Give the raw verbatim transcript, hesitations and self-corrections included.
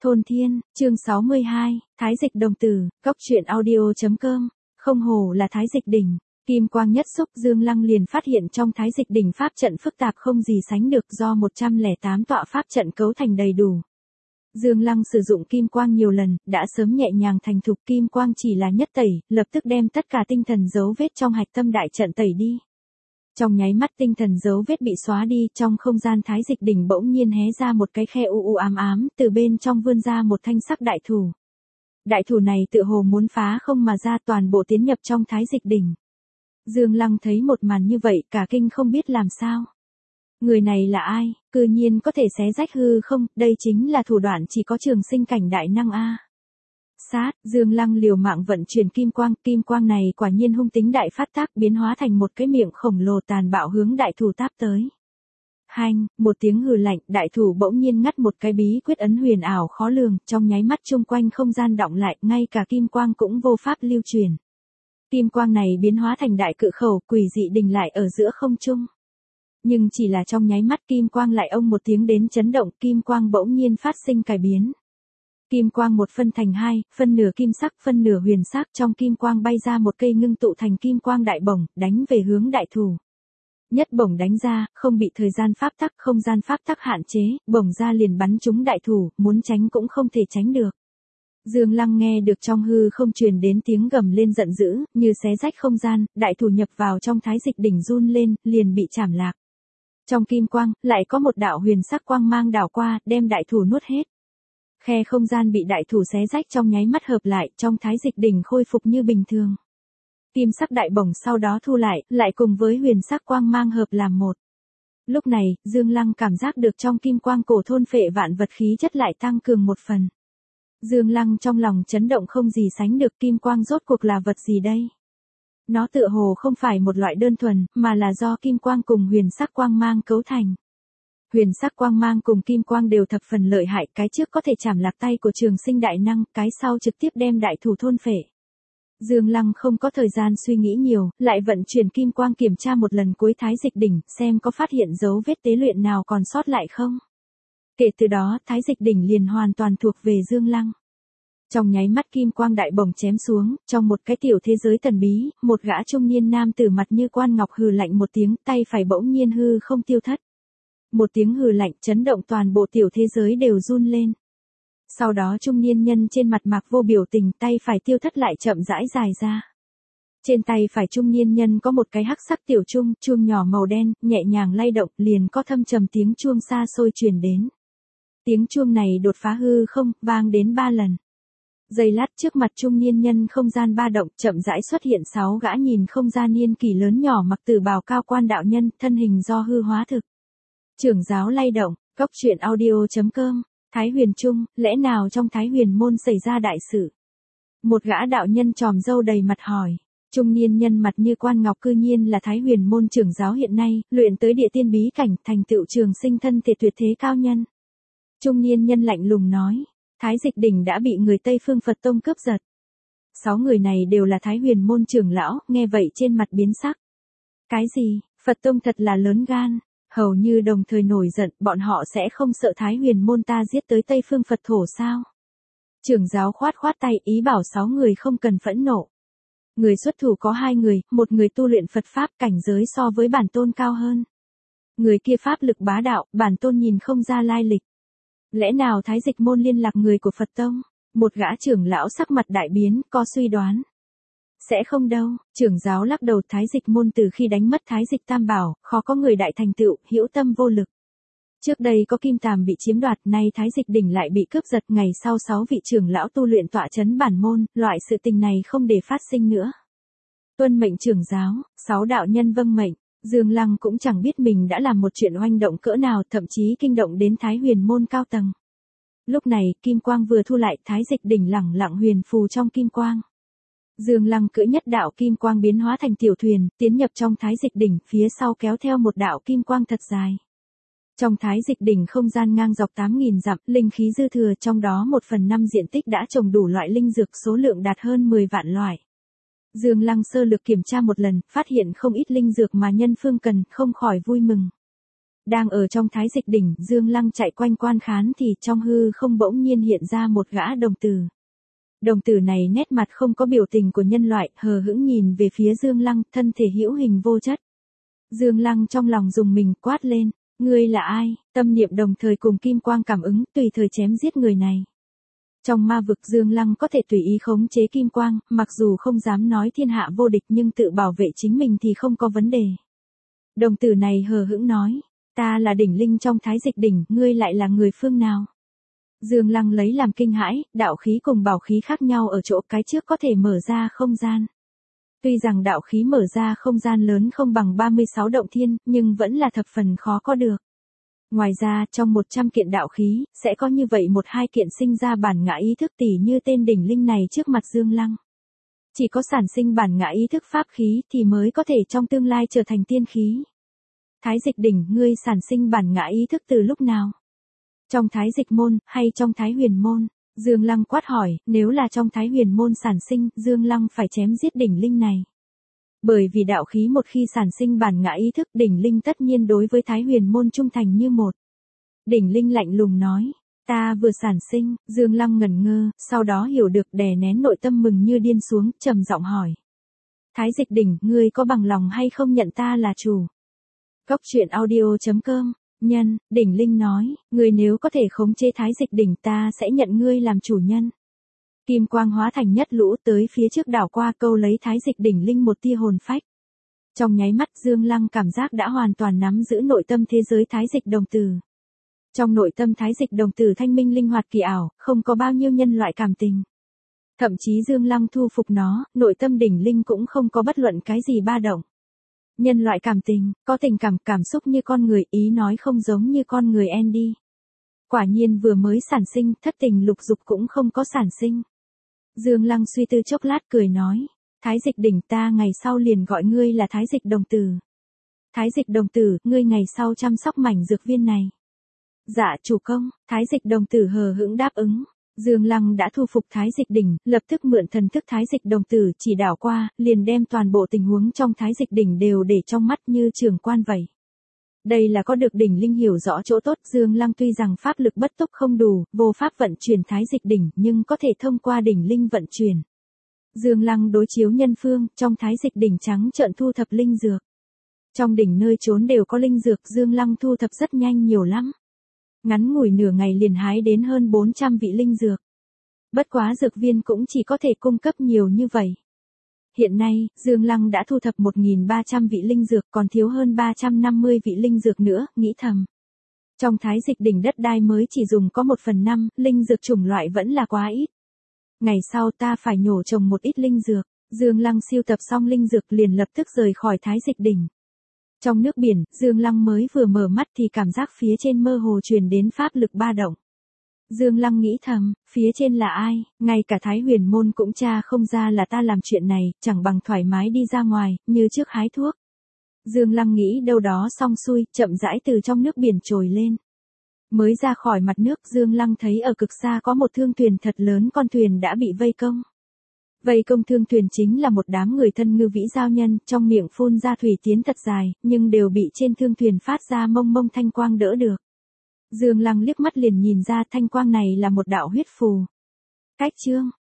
Thôn Thiên, chương sáu mươi hai, Thái Dịch Đồng Tử, Cốc truyện audio.com, không hổ là Thái Dịch đỉnh. Kim quang nhất xúc, Dương Lăng liền phát hiện trong Thái Dịch đỉnh pháp trận phức tạp không gì sánh được, do một trăm lẻ tám tọa pháp trận cấu thành đầy đủ. Dương Lăng sử dụng kim quang nhiều lần, đã sớm nhẹ nhàng thành thục, kim quang chỉ là nhất tẩy, lập tức đem tất cả tinh thần dấu vết trong hạch tâm đại trận tẩy đi. Trong nháy mắt tinh thần dấu vết bị xóa đi, trong không gian Thái Dịch đỉnh bỗng nhiên hé ra một cái khe u u ám ám, từ bên trong vươn ra một thanh sắc đại thủ. Đại thủ này tựa hồ muốn phá không mà ra, toàn bộ tiến nhập trong Thái Dịch đỉnh. Dương Lăng thấy một màn như vậy, cả kinh không biết làm sao. Người này là ai, cư nhiên có thể xé rách hư không, đây chính là thủ đoạn chỉ có trường sinh cảnh đại năng a. Sát, Dương Lăng liều mạng vận chuyển kim quang, kim quang này quả nhiên hung tính đại phát tác, biến hóa thành một cái miệng khổng lồ tàn bạo hướng đại thủ táp tới. Hanh, một tiếng hừ lạnh, đại thủ bỗng nhiên ngắt một cái bí quyết ấn huyền ảo khó lường, trong nháy mắt chung quanh không gian đọng lại, ngay cả kim quang cũng vô pháp lưu truyền. Kim quang này biến hóa thành đại cự khẩu, quỷ dị đình lại ở giữa không trung. Nhưng chỉ là trong nháy mắt, kim quang lại ông một tiếng đến chấn động, kim quang bỗng nhiên phát sinh cải biến. Kim quang một phân thành hai, phân nửa kim sắc, phân nửa huyền sắc, trong kim quang bay ra một cây ngưng tụ thành kim quang đại bổng, đánh về hướng đại thủ. Nhất bổng đánh ra, không bị thời gian pháp tắc, không gian pháp tắc hạn chế, bổng ra liền bắn trúng đại thủ, muốn tránh cũng không thể tránh được. Dương Lăng nghe được trong hư không truyền đến tiếng gầm lên giận dữ, như xé rách không gian, đại thủ nhập vào trong Thái Dịch đỉnh run lên, liền bị chảm lạc. Trong kim quang, lại có một đạo huyền sắc quang mang đảo qua, đem đại thủ nuốt hết. Khe không gian bị đại thủ xé rách trong nháy mắt hợp lại, trong Thái Dịch đỉnh khôi phục như bình thường. Kim sắc đại bổng sau đó thu lại, lại cùng với huyền sắc quang mang hợp làm một. Lúc này, Dương Lăng cảm giác được trong kim quang cổ thôn phệ vạn vật khí chất lại tăng cường một phần. Dương Lăng trong lòng chấn động không gì sánh được, kim quang rốt cuộc là vật gì đây? Nó tựa hồ không phải một loại đơn thuần, mà là do kim quang cùng huyền sắc quang mang cấu thành. Huyền sắc quang mang cùng kim quang đều thập phần lợi hại, cái trước có thể chảm lạc tay của trường sinh đại năng, cái sau trực tiếp đem đại thủ thôn phệ. Dương Lăng không có thời gian suy nghĩ nhiều, lại vận chuyển kim quang kiểm tra một lần cuối Thái Dịch đỉnh, xem có phát hiện dấu vết tế luyện nào còn sót lại không. Kể từ đó, Thái Dịch đỉnh liền hoàn toàn thuộc về Dương Lăng. Trong nháy mắt kim quang đại bổng chém xuống, trong một cái tiểu thế giới thần bí, một gã trung niên nam tử mặt như quan ngọc hừ lạnh một tiếng, tay phải bỗng nhiên hư không tiêu thất. Một tiếng hừ lạnh chấn động toàn bộ tiểu thế giới đều run lên. Sau đó trung niên nhân trên mặt mạc vô biểu tình, tay phải tiêu thất lại chậm rãi dài ra. Trên tay phải trung niên nhân có một cái hắc sắc tiểu chuông, chuông nhỏ màu đen, nhẹ nhàng lay động, liền có thâm trầm tiếng chuông xa xôi truyền đến. Tiếng chuông này đột phá hư không, vang đến ba lần. Giây lát trước mặt trung niên nhân không gian ba động, chậm rãi xuất hiện sáu gã nhìn không gian niên kỷ lớn nhỏ mặc tử bào cao quan đạo nhân, thân hình do hư hóa thực. Trưởng giáo lay động, Cốc truyện audio.com, Thái Huyền Trung, lẽ nào trong Thái Huyền môn xảy ra đại sự? Một gã đạo nhân tròm râu đầy mặt hỏi. Trung niên nhân mặt như quan ngọc cư nhiên là Thái Huyền môn trưởng giáo hiện nay, luyện tới địa tiên bí cảnh, thành tựu trường sinh thân thể tuyệt thế cao nhân. Trung niên nhân lạnh lùng nói. Thái Dịch đỉnh đã bị người Tây Phương Phật Tông cướp giật. Sáu người này đều là Thái Huyền môn trưởng lão, nghe vậy trên mặt biến sắc. Cái gì, Phật Tông thật là lớn gan, hầu như đồng thời nổi giận, bọn họ sẽ không sợ Thái Huyền môn ta giết tới Tây Phương Phật thổ sao? Trưởng giáo khoát khoát tay, ý bảo sáu người không cần phẫn nộ. Người xuất thủ có hai người, một người tu luyện Phật Pháp cảnh giới so với bản tôn cao hơn. Người kia pháp lực bá đạo, bản tôn nhìn không ra lai lịch. Lẽ nào Thái Dịch môn liên lạc người của Phật Tông? Một gã trưởng lão sắc mặt đại biến, có suy đoán. Sẽ không đâu, trưởng giáo lắc đầu, Thái Dịch môn từ khi đánh mất Thái Dịch Tam Bảo, khó có người đại thành tựu, hữu tâm vô lực. Trước đây có Kim Tàm bị chiếm đoạt, nay Thái Dịch đỉnh lại bị cướp giật, ngày sau sáu vị trưởng lão tu luyện tọa chấn bản môn, loại sự tình này không để phát sinh nữa. Tuân mệnh trưởng giáo, sáu đạo nhân vâng mệnh. Dương Lăng cũng chẳng biết mình đã làm một chuyện oanh động cỡ nào, thậm chí kinh động đến Thái Huyền môn cao tầng. Lúc này, kim quang vừa thu lại, Thái Dịch đỉnh lẳng lặng huyền phù trong kim quang. Dương Lăng cưỡi nhất đạo kim quang biến hóa thành tiểu thuyền, tiến nhập trong Thái Dịch đỉnh, phía sau kéo theo một đạo kim quang thật dài. Trong Thái Dịch đỉnh không gian ngang dọc tám nghìn dặm, linh khí dư thừa, trong đó một phần năm diện tích đã trồng đủ loại linh dược, số lượng đạt hơn mười vạn loại. Dương Lăng sơ lược kiểm tra một lần, phát hiện không ít linh dược mà nhân phương cần, không khỏi vui mừng. Đang ở trong Thái Dịch Đỉnh, Dương Lăng chạy quanh quan khán thì trong hư không bỗng nhiên hiện ra một gã đồng tử. Đồng tử này nét mặt không có biểu tình của nhân loại, hờ hững nhìn về phía Dương Lăng, thân thể hữu hình vô chất. Dương Lăng trong lòng dùng mình quát lên, ngươi là ai? Tâm niệm đồng thời cùng kim quang cảm ứng, tùy thời chém giết người này. Trong ma vực Dương Lăng có thể tùy ý khống chế kim quang, mặc dù không dám nói thiên hạ vô địch nhưng tự bảo vệ chính mình thì không có vấn đề. Đồng tử này hờ hững nói, ta là đỉnh linh trong Thái Dịch Đỉnh, ngươi lại là người phương nào? Dương Lăng lấy làm kinh hãi, đạo khí cùng bảo khí khác nhau ở chỗ cái trước có thể mở ra không gian. Tuy rằng đạo khí mở ra không gian lớn không bằng ba mươi sáu động thiên, nhưng vẫn là thập phần khó có được. Ngoài ra, trong một trăm kiện đạo khí, sẽ có như vậy một hai kiện sinh ra bản ngã ý thức tỉ như tên đỉnh linh này trước mặt Dương Lăng. Chỉ có sản sinh bản ngã ý thức pháp khí thì mới có thể trong tương lai trở thành tiên khí. Thái Dịch Đỉnh, ngươi sản sinh bản ngã ý thức từ lúc nào? Trong Thái Dịch môn, hay trong Thái Huyền môn? Dương Lăng quát hỏi, nếu là trong Thái Huyền môn sản sinh, Dương Lăng phải chém giết đỉnh linh này. Bởi vì đạo khí một khi sản sinh bản ngã ý thức, đỉnh linh tất nhiên đối với Thái Huyền môn trung thành như một. Đỉnh linh lạnh lùng nói, ta vừa sản sinh. Dương Lăng ngẩn ngơ, sau đó hiểu được, đè nén nội tâm mừng như điên xuống, trầm giọng hỏi. Thái Dịch Đỉnh, ngươi có bằng lòng hay không nhận ta là chủ? Cốc truyện audio chấm com. Nhân, đỉnh linh nói, ngươi nếu có thể khống chế Thái Dịch Đỉnh ta sẽ nhận ngươi làm chủ nhân. Kim quang hóa thành nhất lũ tới phía trước đảo qua câu lấy Thái Dịch Đỉnh linh một tia hồn phách. Trong nháy mắt Dương Lăng cảm giác đã hoàn toàn nắm giữ nội tâm thế giới Thái Dịch đồng tử. Trong nội tâm Thái Dịch đồng tử thanh minh linh hoạt kỳ ảo, không có bao nhiêu nhân loại cảm tình. Thậm chí Dương Lăng thu phục nó, nội tâm đỉnh linh cũng không có bất luận cái gì ba động. Nhân loại cảm tình, có tình cảm, cảm xúc như con người, ý nói không giống như con người Andy. Quả nhiên vừa mới sản sinh, thất tình lục dục cũng không có sản sinh. Dương Lăng suy tư chốc lát cười nói, Thái Dịch Đỉnh ta ngày sau liền gọi ngươi là Thái Dịch đồng tử. Thái Dịch đồng tử, ngươi ngày sau chăm sóc mảnh dược viên này. Dạ chủ công, Thái Dịch đồng tử hờ hững đáp ứng. Dương Lăng đã thu phục Thái Dịch Đỉnh, lập tức mượn thần thức Thái Dịch đồng tử chỉ đảo qua, liền đem toàn bộ tình huống trong Thái Dịch Đỉnh đều để trong mắt như trường quan vậy. Đây là có được đỉnh linh hiểu rõ chỗ tốt, Dương Lăng tuy rằng pháp lực bất túc không đủ, vô pháp vận chuyển Thái Dịch Đỉnh, nhưng có thể thông qua đỉnh linh vận chuyển. Dương Lăng đối chiếu nhân phương, trong Thái Dịch Đỉnh trắng trợn thu thập linh dược. Trong đỉnh nơi trốn đều có linh dược, Dương Lăng thu thập rất nhanh nhiều lắm. Ngắn ngủi nửa ngày liền hái đến hơn bốn trăm vị linh dược. Bất quá dược viên cũng chỉ có thể cung cấp nhiều như vậy. Hiện nay, Dương Lăng đã thu thập một nghìn ba trăm vị linh dược, còn thiếu hơn ba trăm năm mươi vị linh dược nữa, nghĩ thầm. Trong Thái Dịch Đỉnh đất đai mới chỉ dùng có một phần năm, linh dược chủng loại vẫn là quá ít. Ngày sau ta phải nhổ trồng một ít linh dược. Dương Lăng siêu tập xong linh dược liền lập tức rời khỏi Thái Dịch Đỉnh. Trong nước biển, Dương Lăng mới vừa mở mắt thì cảm giác phía trên mơ hồ truyền đến pháp lực ba động. Dương Lăng nghĩ thầm, phía trên là ai, ngay cả Thái Huyền môn cũng tra không ra là ta làm chuyện này, chẳng bằng thoải mái đi ra ngoài, như trước hái thuốc. Dương Lăng nghĩ đâu đó xong xuôi, chậm rãi từ trong nước biển trồi lên. Mới ra khỏi mặt nước, Dương Lăng thấy ở cực xa có một thương thuyền thật lớn, con thuyền đã bị vây công. Vây công thương thuyền chính là một đám người thân ngư vĩ giao nhân, trong miệng phun ra thủy tiến thật dài, nhưng đều bị trên thương thuyền phát ra mông mông thanh quang đỡ được. Dương Lăng liếc mắt liền nhìn ra thanh quang này là một đạo huyết phù. Cách chương,